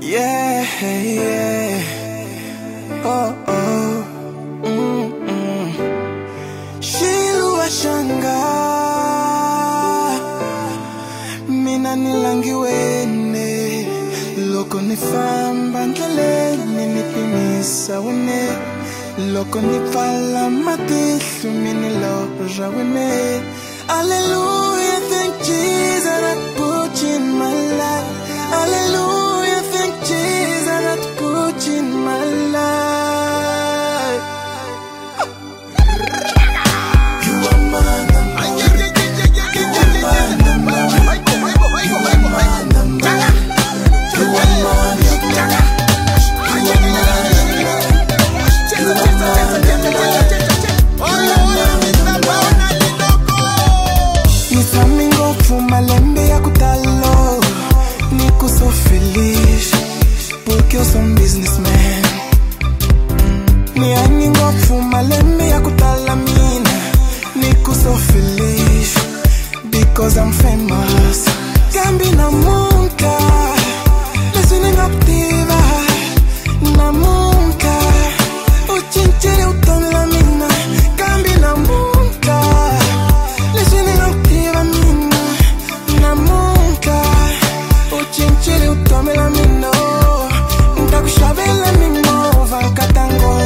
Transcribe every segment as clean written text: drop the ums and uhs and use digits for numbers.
Yeah, yeah. Oh, oh. Shilua shanga mina nilangiwene loko nifamba ndleleni nipimisa wene loko nipfala matihlo mini loja wene. Hallelujah, thank Jesus that put you in my life. Hallelujah, thank Jesus that put you in my life. You are my number one. You are my number one. You are my number one. You are my number one. You are my number one. Nithamingo fuma lembe ya kutalo. Nico so feliz porque eu sou businessman. Nianingo fuma lembe ya kutala mina. Nico so feliz because I'm famous. Gambi na munka, listening activa na munka. Uchinchiri utomla mina. Gambi na munka, listening activa mina na munka. Uchinchiri utomla mina. Ntakushabela mimo vankatango.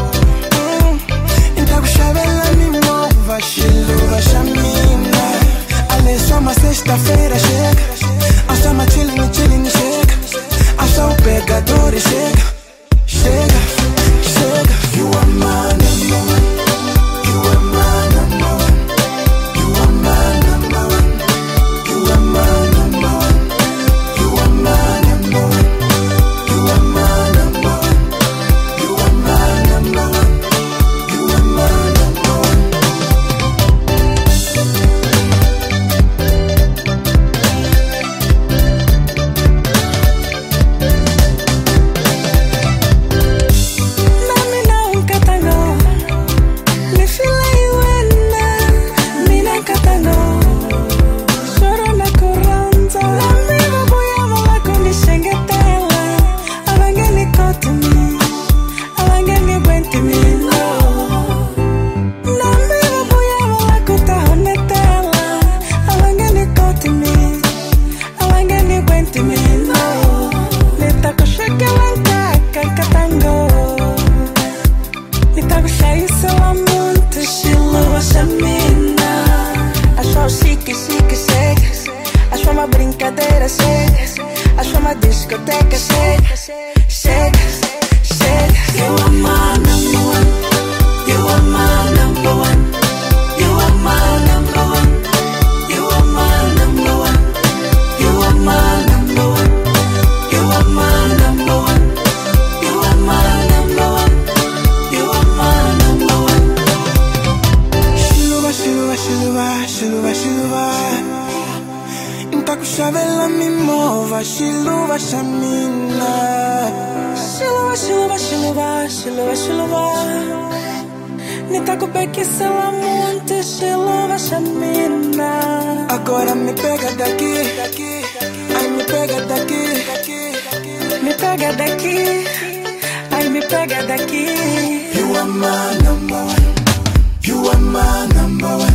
Ntakushabela mimo vashiluva shamina. Só uma sexta-feira chega. Acha uma chilling chega. Acha o pegador e chega. Chega, chega. You are my number one. You are my number one. You are my number one. You are my number one. You are my number one. You are my number one. You are my number one. You are my number one. Brincadeira chega, acho uma discoteca chega, chega, chega. You are my number one. You are my number one. You are my number one. You are my number one. You are my number one. You are my number one. You are my number one. You are my number one. Shiluva, shiluva, shiluva, shiluva, shiluva. Ntakushabela mimova, shiluva shamina. Shiluva, shiluva, shiluva, shiluva, shiluva. Nitakupekisela muito, shiluva shamina. Agora me pega daqui, ai me pega daqui. Me pega daqui, ai me pega daqui. You are my number one. You are my number one.